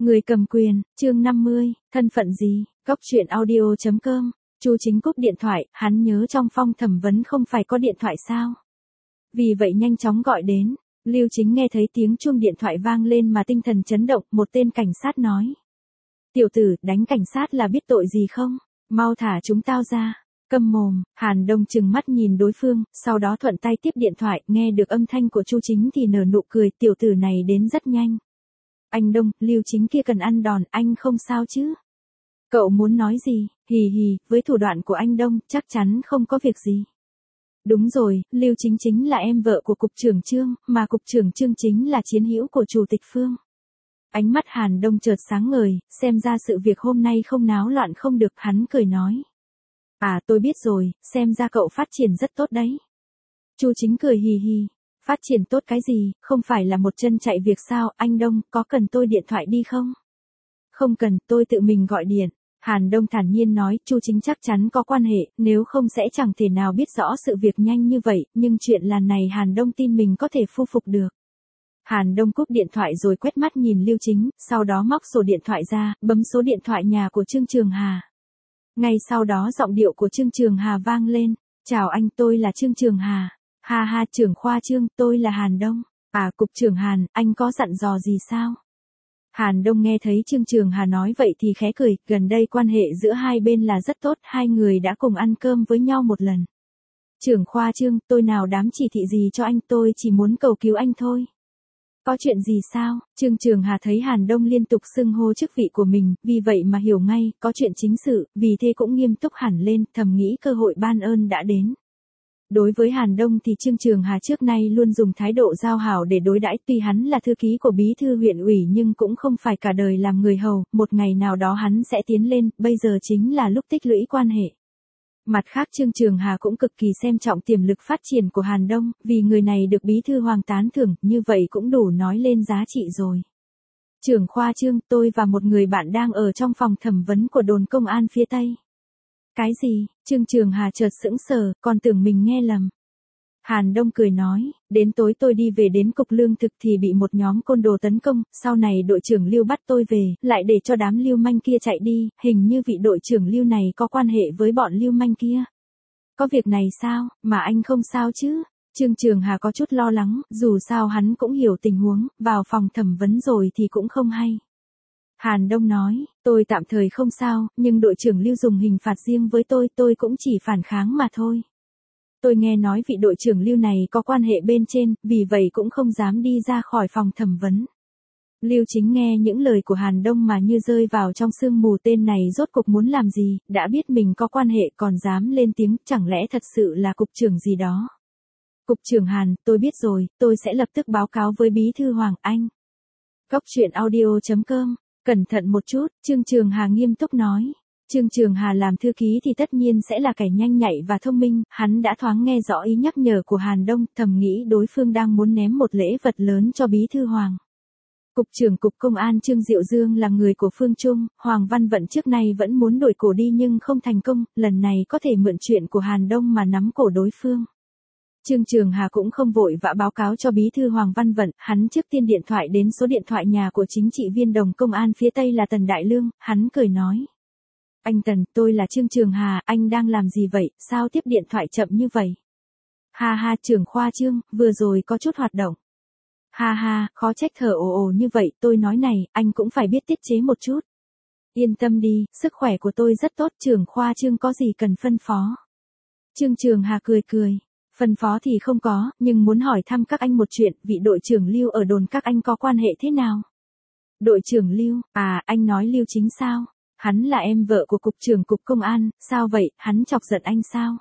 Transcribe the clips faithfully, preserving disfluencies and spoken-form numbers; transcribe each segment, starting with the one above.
Người cầm quyền, chương năm mươi, thân phận gì, Cốc truyện audio chấm com, Chu Chính cúp điện thoại, hắn nhớ trong phong thẩm vấn không phải có điện thoại sao. Vì vậy nhanh chóng gọi đến, Lưu Chính nghe thấy tiếng chuông điện thoại vang lên mà tinh thần chấn động, một tên cảnh sát nói. Tiểu tử, đánh cảnh sát là biết tội gì không? Mau thả chúng tao ra. Câm mồm, Hàn Đông trừng mắt nhìn đối phương, sau đó thuận tay tiếp điện thoại, nghe được âm thanh của Chu Chính thì nở nụ cười, tiểu tử này đến rất nhanh. Anh Đông, Lưu Chính kia cần ăn đòn, anh không sao chứ? Cậu muốn nói gì? Hì hì, với thủ đoạn của anh Đông, chắc chắn không có việc gì. Đúng rồi, Lưu Chính chính là em vợ của cục trưởng Trương, mà cục trưởng Trương chính là chiến hữu của chủ tịch Phương. Ánh mắt Hàn Đông chợt sáng ngời, xem ra sự việc hôm nay không náo loạn không được, hắn cười nói. À, tôi biết rồi, xem ra cậu phát triển rất tốt đấy. Chu Chính cười hì hì, phát triển tốt cái gì, không phải là một chân chạy việc sao, anh Đông, có cần tôi điện thoại đi không? Không cần, tôi tự mình gọi điện. Hàn Đông thản nhiên nói, Chu Chính chắc chắn có quan hệ, nếu không sẽ chẳng thể nào biết rõ sự việc nhanh như vậy, nhưng chuyện là này Hàn Đông tin mình có thể phu phục được. Hàn Đông cúp điện thoại rồi quét mắt nhìn Lưu Chính, sau đó móc sổ điện thoại ra, bấm số điện thoại nhà của Trương Trường Hà. Ngay sau đó giọng điệu của Trương Trường Hà vang lên, chào anh, tôi là Trương Trường Hà. Ha ha, trưởng khoa Trương, tôi là Hàn Đông. À, cục trưởng Hàn, anh có dặn dò gì sao? Hàn Đông nghe thấy Trương Trường Hà nói vậy thì khẽ cười, gần đây quan hệ giữa hai bên là rất tốt, hai người đã cùng ăn cơm với nhau một lần. Trưởng khoa Trương, tôi nào dám chỉ thị gì cho anh, tôi chỉ muốn cầu cứu anh thôi. Có chuyện gì sao? Trương Trường Hà thấy Hàn Đông liên tục xưng hô chức vị của mình, vì vậy mà hiểu ngay, có chuyện chính sự, vì thế cũng nghiêm túc hẳn lên, thầm nghĩ cơ hội ban ơn đã đến. Đối với Hàn Đông thì Trương Trường Hà trước nay luôn dùng thái độ giao hảo để đối đãi, tuy hắn là thư ký của bí thư huyện ủy nhưng cũng không phải cả đời làm người hầu, một ngày nào đó hắn sẽ tiến lên, bây giờ chính là lúc tích lũy quan hệ. Mặt khác Trương Trường Hà cũng cực kỳ xem trọng tiềm lực phát triển của Hàn Đông, vì người này được bí thư Hoàng tán thưởng, như vậy cũng đủ nói lên giá trị rồi. Trưởng khoa Trương, tôi và một người bạn đang ở trong phòng thẩm vấn của đồn công an phía Tây. Cái gì? Trương Trường Hà chợt sững sờ, còn tưởng mình nghe lầm. Hàn Đông cười nói, đến tối tôi đi về đến cục lương thực thì bị một nhóm côn đồ tấn công, sau này đội trưởng Lưu bắt tôi về, lại để cho đám lưu manh kia chạy đi, hình như vị đội trưởng Lưu này có quan hệ với bọn lưu manh kia. Có việc này sao, mà anh không sao chứ? Trương Trường Hà có chút lo lắng, dù sao hắn cũng hiểu tình huống, vào phòng thẩm vấn rồi thì cũng không hay. Hàn Đông nói, tôi tạm thời không sao, nhưng đội trưởng Lưu dùng hình phạt riêng với tôi, tôi cũng chỉ phản kháng mà thôi. Tôi nghe nói vị đội trưởng Lưu này có quan hệ bên trên, vì vậy cũng không dám đi ra khỏi phòng thẩm vấn. Lưu Chính nghe những lời của Hàn Đông mà như rơi vào trong sương mù, tên này rốt cuộc muốn làm gì, đã biết mình có quan hệ còn dám lên tiếng, chẳng lẽ thật sự là cục trưởng gì đó. Cục trưởng Hàn, tôi biết rồi, tôi sẽ lập tức báo cáo với bí thư Hoàng anh. Cốc truyện audio chấm com, cẩn thận một chút, Trương Trường Hà nghiêm túc nói. Trương Trường Hà làm thư ký thì tất nhiên sẽ là kẻ nhanh nhạy và thông minh, hắn đã thoáng nghe rõ ý nhắc nhở của Hàn Đông, thầm nghĩ đối phương đang muốn ném một lễ vật lớn cho bí thư Hoàng. Cục trưởng Cục Công an Trương Diệu Dương là người của Phương Trung, Hoàng Văn Vận trước nay vẫn muốn đổi cổ đi nhưng không thành công, lần này có thể mượn chuyện của Hàn Đông mà nắm cổ đối phương. Trương Trường Hà cũng không vội vã báo cáo cho bí thư Hoàng Văn Vận, hắn trước tiên điện thoại đến số điện thoại nhà của chính trị viên đồng công an phía Tây là Tần Đại Lương, hắn cười nói. Anh Tần, tôi là Trương Trường Hà, anh đang làm gì vậy, sao tiếp điện thoại chậm như vậy? Ha ha, trưởng khoa Trương, vừa rồi có chút hoạt động. Ha ha, khó trách thở ồ ồ như vậy, tôi nói này, anh cũng phải biết tiết chế một chút. Yên tâm đi, sức khỏe của tôi rất tốt, trưởng khoa Trương có gì cần phân phó. Trương Trường Hà cười cười. Phân phó thì không có, nhưng muốn hỏi thăm các anh một chuyện, vị đội trưởng Lưu ở đồn các anh có quan hệ thế nào? Đội trưởng Lưu, à, anh nói Lưu Chính sao? Hắn là em vợ của cục trưởng cục công an, sao vậy, hắn chọc giận anh sao?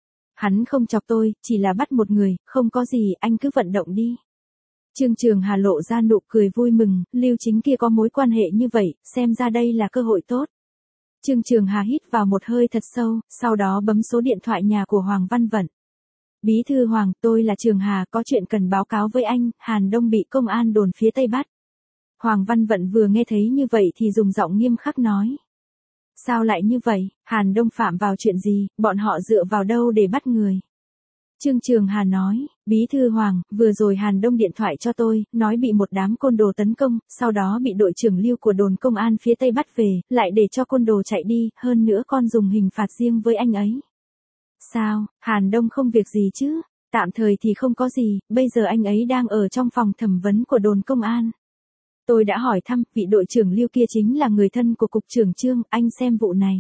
Hắn không chọc tôi, chỉ là bắt một người, không có gì, anh cứ vận động đi. Trương Trường Hà lộ ra nụ cười vui mừng, Lưu Chính kia có mối quan hệ như vậy, xem ra đây là cơ hội tốt. Trương Trường Hà hít vào một hơi thật sâu, sau đó bấm số điện thoại nhà của Hoàng Văn Vận. Bí thư Hoàng, tôi là Trường Hà, có chuyện cần báo cáo với anh, Hàn Đông bị công an đồn phía Tây bắt. Hoàng Văn Vận vừa nghe thấy như vậy thì dùng giọng nghiêm khắc nói. Sao lại như vậy, Hàn Đông phạm vào chuyện gì, bọn họ dựa vào đâu để bắt người? Trương Trường Hà nói, Bí thư Hoàng, vừa rồi Hàn Đông điện thoại cho tôi, nói bị một đám côn đồ tấn công, sau đó bị đội trưởng Lưu của đồn công an phía Tây bắt về, lại để cho côn đồ chạy đi, hơn nữa con dùng hình phạt riêng với anh ấy. Sao, Hàn Đông không việc gì chứ? Tạm thời thì không có gì, bây giờ anh ấy đang ở trong phòng thẩm vấn của đồn công an. Tôi đã hỏi thăm, vị đội trưởng Lưu kia chính là người thân của cục trưởng Trương, anh xem vụ này.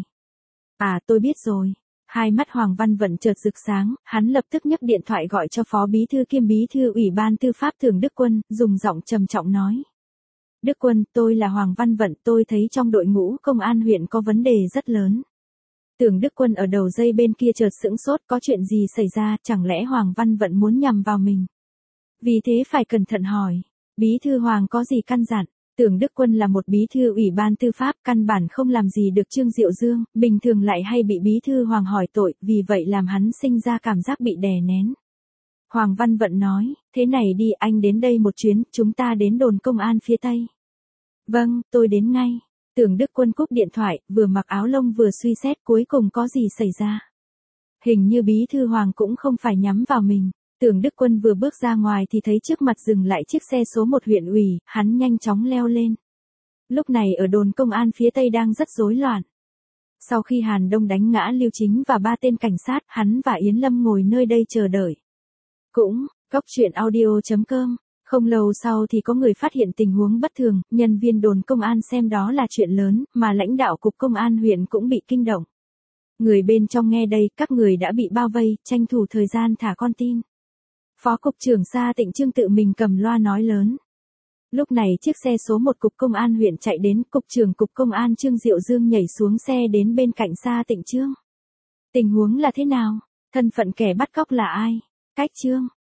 À, tôi biết rồi. Hai mắt Hoàng Văn Vận chợt rực sáng, hắn lập tức nhấc điện thoại gọi cho Phó Bí thư kiêm Bí thư Ủy ban Tư pháp Thường Đức Quân, dùng giọng trầm trọng nói. Đức Quân, tôi là Hoàng Văn Vận, tôi thấy trong đội ngũ công an huyện có vấn đề rất lớn. Tưởng Đức Quân ở đầu dây bên kia chợt sững sốt, có chuyện gì xảy ra, chẳng lẽ Hoàng Văn Vận muốn nhằm vào mình? Vì thế phải cẩn thận hỏi, Bí thư Hoàng có gì căn dặn? Tưởng Đức Quân là một bí thư ủy ban tư pháp, căn bản không làm gì được Trương Diệu Dương, bình thường lại hay bị bí thư Hoàng hỏi tội, vì vậy làm hắn sinh ra cảm giác bị đè nén. Hoàng Văn Vận nói, thế này đi, anh đến đây một chuyến, chúng ta đến đồn công an phía Tây. Vâng, tôi đến ngay. Tưởng Đức Quân cúp điện thoại, vừa mặc áo lông vừa suy xét cuối cùng có gì xảy ra. Hình như bí thư Hoàng cũng không phải nhắm vào mình. Tưởng Đức Quân vừa bước ra ngoài thì thấy trước mặt dừng lại chiếc xe số một huyện ủy, hắn nhanh chóng leo lên. Lúc này ở đồn công an phía Tây đang rất rối loạn. Sau khi Hàn Đông đánh ngã Lưu Chính và ba tên cảnh sát, hắn và Yến Lâm ngồi nơi đây chờ đợi. Cũng, Cóc Truyện Audio chấm com. Không lâu sau thì có người phát hiện tình huống bất thường, nhân viên đồn công an xem đó là chuyện lớn, mà lãnh đạo cục công an huyện cũng bị kinh động. Người bên trong nghe đây, các người đã bị bao vây, tranh thủ thời gian thả con tin. Phó cục trưởng Sa Tịnh Trương tự mình cầm loa nói lớn. Lúc này chiếc xe số một cục công an huyện chạy đến, cục trưởng cục công an Trương Diệu Dương nhảy xuống xe đến bên cạnh Sa Tịnh Trương. Tình huống là thế nào? Thân phận kẻ bắt cóc là ai? Cách Trương